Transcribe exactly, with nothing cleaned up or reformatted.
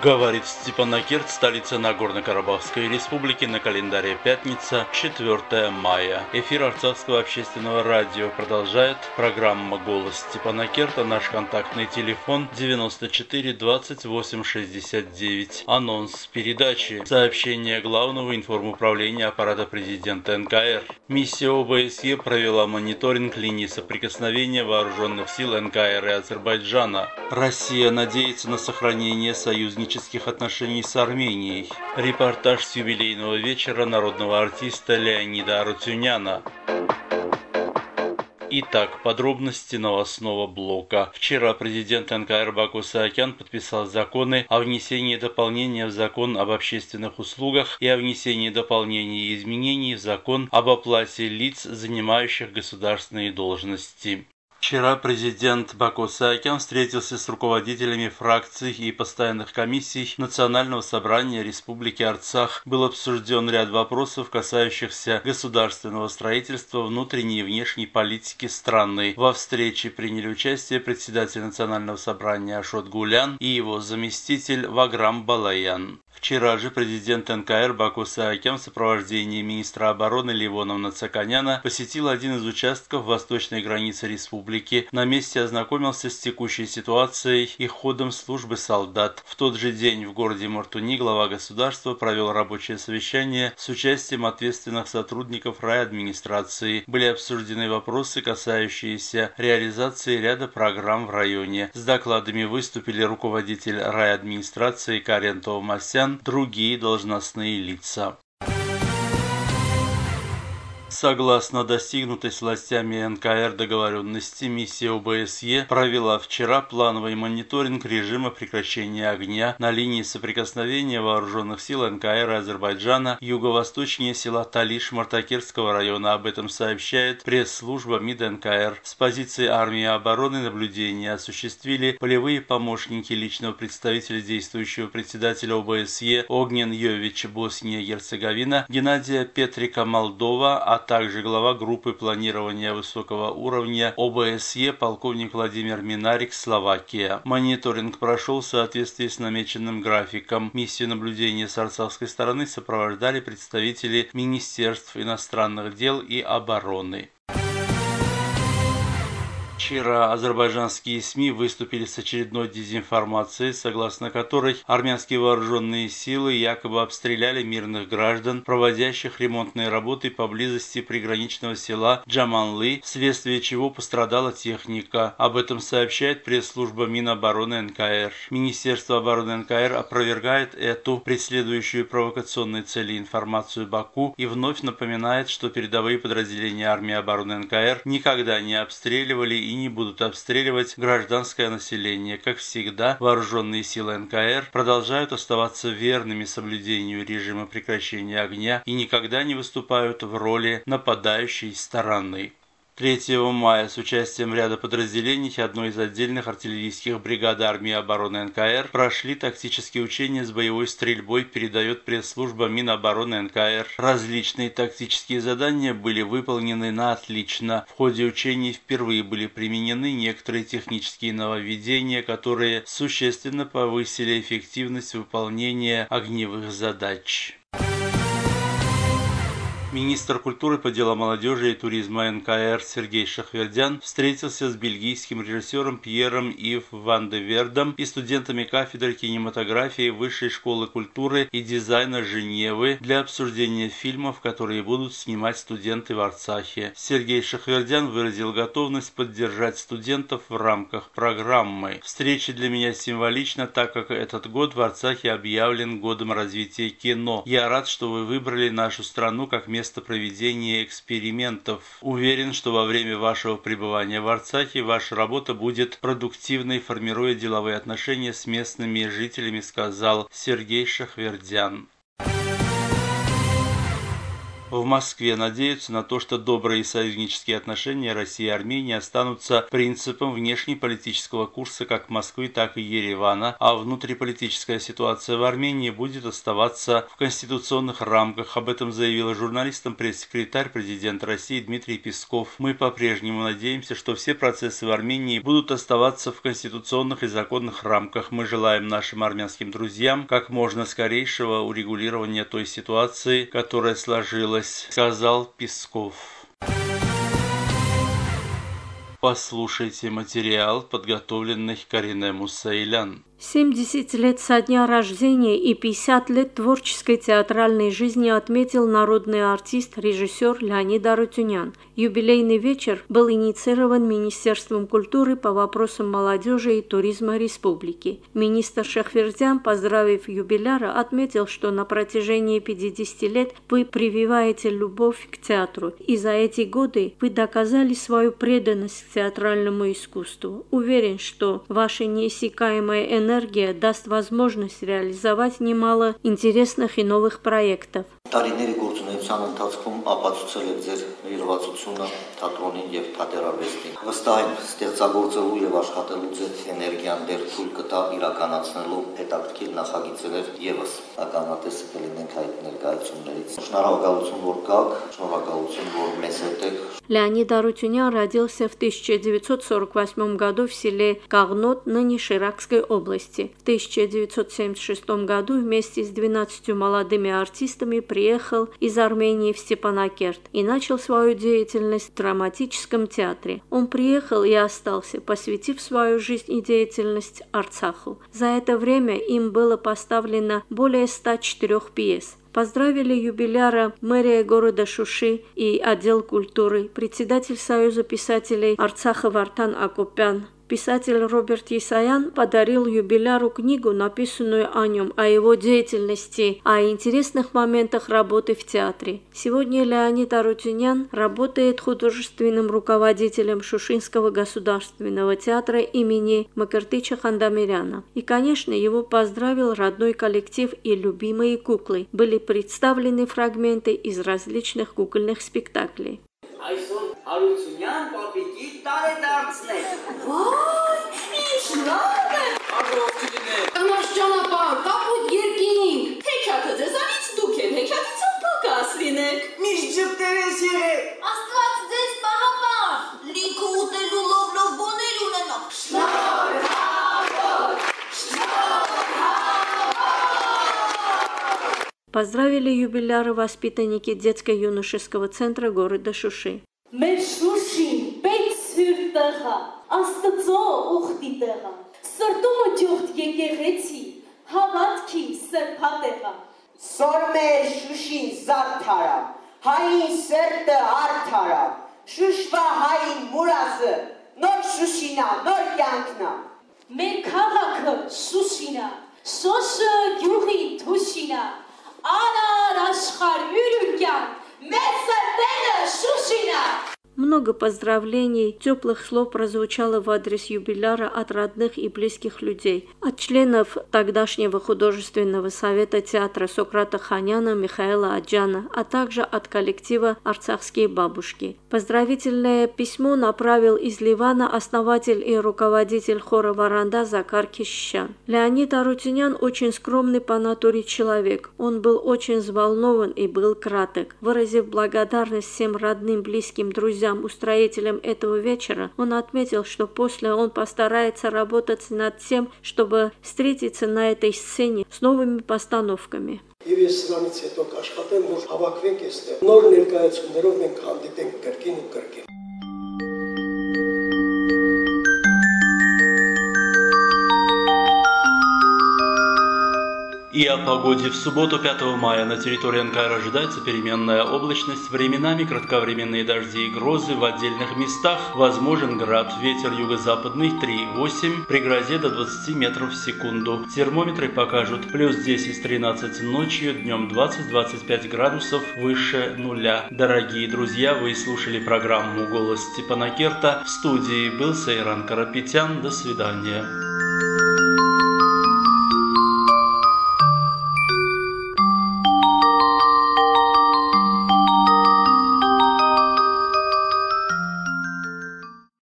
Говорит Степанакерт, столица Нагорно-Карабахской республики, на календаре пятница, четвёртое мая. Эфир Арцахского общественного радио продолжает программа «Голос Степанакерта». Наш контактный телефон девяносто четыре двадцать восемь шестьдесят девять. Анонс передачи. Сообщение Главного информуправления аппарата президента эн ка эр. Миссия о бэ эс е провела мониторинг линии соприкосновения вооруженных сил эн ка эр и Азербайджана. Россия надеется на сохранение союзничества отношений с Арменией. Репортаж с юбилейного вечера народного артиста Леонида Арутюняна. Итак, подробности новостного блока. Вчера президент эн ка эр Баку Саакян подписал законы о внесении дополнения в закон об общественных услугах и о внесении дополнений и изменений в закон об оплате лиц, занимающих государственные должности. Вчера президент Баку Саакян встретился с руководителями фракций и постоянных комиссий Национального собрания Республики Арцах. Был обсужден ряд вопросов, касающихся государственного строительства, внутренней и внешней политики страны. Во встрече приняли участие председатель Национального собрания Ашот Гулян и его заместитель Ваграм Балаян. Вчера же президент эн ка эр Баку Саакян в сопровождении министра обороны Левона Нацаканяна посетил один из участков восточной границы республики. На месте ознакомился с текущей ситуацией и ходом службы солдат. В тот же день в городе Мартуни глава государства провел рабочее совещание с участием ответственных сотрудников райадминистрации. Были обсуждены вопросы, касающиеся реализации ряда программ в районе. С докладами выступили руководитель райадминистрации Карен Товмасян, другие должностные лица. Согласно достигнутой с властями эн ка эр договоренности, миссия о бэ эс е провела вчера плановый мониторинг режима прекращения огня на линии соприкосновения вооруженных сил эн ка эр и Азербайджана юго-восточнее села Талиш Мартакерского района. Об этом сообщает пресс-служба МИД эн ка эр. С позиции армии и обороны наблюдения осуществили полевые помощники личного представителя действующего председателя о бэ эс е Огнен Йович Босния и Герцеговина Геннадия Петрика Молдова, а также глава группы планирования высокого уровня о бэ эс е полковник Владимир Минарик, Словакия. Мониторинг прошел в соответствии с намеченным графиком. Миссию наблюдения с арцахской стороны сопровождали представители Министерств иностранных дел и обороны. Вчера азербайджанские СМИ выступили с очередной дезинформацией, согласно которой армянские вооруженные силы якобы обстреляли мирных граждан, проводящих ремонтные работы поблизости приграничного села Джаманлы, вследствие чего пострадала техника. Об этом сообщает пресс-служба Минобороны эн ка эр. Министерство обороны эн ка эр опровергает эту преследующую провокационные цели информацию Баку и вновь напоминает, что передовые подразделения армии обороны эн ка эр никогда не обстреливали и не будут обстреливать гражданское население. Как всегда, вооруженные силы эн ка эр продолжают оставаться верными соблюдению режима прекращения огня и никогда не выступают в роли нападающей стороны. третьего мая с участием ряда подразделений одной из отдельных артиллерийских бригад армии обороны эн ка эр прошли тактические учения с боевой стрельбой, передает пресс-служба Минобороны эн ка эр. Различные тактические задания были выполнены на отлично. В ходе учений впервые были применены некоторые технические нововведения, которые существенно повысили эффективность выполнения огневых задач. Министр культуры по делам молодежи и туризма эн ка эр Сергей Шахвердян встретился с бельгийским режиссером Пьером Ив Ван де Вердом и студентами кафедры кинематографии Высшей школы культуры и дизайна Женевы для обсуждения фильмов, которые будут снимать студенты в Арцахе. Сергей Шахвердян выразил готовность поддержать студентов в рамках программы. Встреча для меня символична, так как этот год в Арцахе объявлен годом развития кино. Я рад, что вы выбрали нашу страну как место место проведения экспериментов. Уверен, что во время вашего пребывания в Арцахе ваша работа будет продуктивной, формируя деловые отношения с местными жителями, сказал Сергей Шахвердян. В Москве надеются на то, что добрые союзнические отношения России и Армении останутся принципом внешнеполитического курса как Москвы, так и Еревана, а внутриполитическая ситуация в Армении будет оставаться в конституционных рамках. Об этом заявил журналистам пресс-секретарь президента России Дмитрий Песков. Мы по-прежнему надеемся, что все процессы в Армении будут оставаться в конституционных и законных рамках. Мы желаем нашим армянским друзьям как можно скорейшего урегулирования той ситуации, которая сложилась, сказал Песков. Послушайте материал, подготовленный Карине Мусаилян. семьдесят лет со дня рождения и пятьдесят лет творческой театральной жизни отметил народный артист, режиссер Леонид Арутюнян. Юбилейный вечер был инициирован Министерством культуры по вопросам молодежи и туризма республики. Министр Шахвердян, поздравив юбиляра, отметил, что на протяжении пятидесяти лет вы прививаете любовь к театру, и за эти годы вы доказали свою преданность к театральному искусству. Уверен, что ваша неиссякаемая энергия Энергия даст возможность реализовать немало интересных и новых проектов. Տարիների գործունեության ընթացքում ապացուցել եք ձեր նվիրվածությունը թատրոնին եւ թատերարվեստին։ Վստահ եմ, ստեղծագործելու եւ աշխատելու ձեր էներգիան դեռ թույլ կտա իրականացնելու հետաքրքիր նախագծեր եւս։ Ականատեսը կլինենք այդ ներկայացումներից։ Շնորհակալություն, որ կաք, շնորհակալություն, որ մեզ հետ եք։ Леонид Арутюнян родился в тысяча девятьсот сорок восьмом году в селе Кагнот, ныне Ширакской области. В тысяча девятьсот семьдесят шестом году вместе с двенадцатью молодыми артистами приехал из Армении в Степанакерт и начал свою деятельность в драматическом театре. Он приехал и остался, посвятив свою жизнь и деятельность Арцаху. За это время им было поставлено более ста четырёх пьес. Поздравили юбиляра мэрия города Шуши и отдел культуры, председатель Союза писателей Арцаха Вартан Акопян. Писатель Роберт Есаян подарил юбиляру книгу, написанную о нем, о его деятельности, о интересных моментах работы в театре. Сегодня Леонид Арутюнян работает художественным руководителем Шушинского государственного театра имени Макартыча Хандамиряна. И, конечно, его поздравил родной коллектив и любимые куклы. Были представлены фрагменты из различных кукольных спектаклей. Արությունյան պապիկի տարեդարձն է։ Վայ, ինչ լավ է։ Ագրոստիներ։ Կնոջ ճանապարհ, կապույտ երկինք։ Հեքիաթը ձեզանից դուք եք, հեքիաթից պակաս լինեք։ Միշտ ճպտերես եղեք։ Աստված ձեզ պահապան։ Լիքը ուտելու լով-լով բոներ ունենաք։ Շնորհավոր, շնորհավոր։ Поздравили юбиляра воспитанники детско-юношеского центра города Шуши. Մեր Շուշին պետք սյուր տղա, Աստծո ուխտի տղա, սրտումը ջուխտ եկեղեցի, հավատքի սրբատեղա։ Սոր մեր Շուշին զարդարա, հային սրտը արդարա, Շուշվա հային մուրազը, նոր Շուշինա, նոր կյանքնա։ Մեր քաղաքը Շուշինա, Շոշը գյուղի Թուշինա, Անար աշխար յուրուկյան, մեր սրտերը Շուշինա։ Много поздравлений, теплых слов прозвучало в адрес юбиляра от родных и близких людей, от членов тогдашнего художественного совета театра Сократа Ханяна, Михаила Аджана, а также от коллектива «Арцахские бабушки». Поздравительное письмо направил из Ливана основатель и руководитель хора Варанда Закар Кишщан. Леонид Арутюнян очень скромный по натуре человек. Он был очень взволнован и был краток. Выразив благодарность всем родным, близким, друзьям, устроителем этого вечера, он отметил, что после он постарается работать над тем, чтобы встретиться на этой сцене с новыми постановками. И о погоде. В субботу, пятого мая, на территории Анкара ожидается переменная облачность, временами кратковременные дожди и грозы, в отдельных местах возможен град, ветер юго-западный три-восемь, при грозе до двадцати метров в секунду. Термометры покажут плюс десять-тринадцать ночью, днем двадцать-двадцать пять градусов выше нуля. Дорогие друзья, вы слушали программу «Голос Степанакерта». В студии был Сайран Карапетян. До свидания.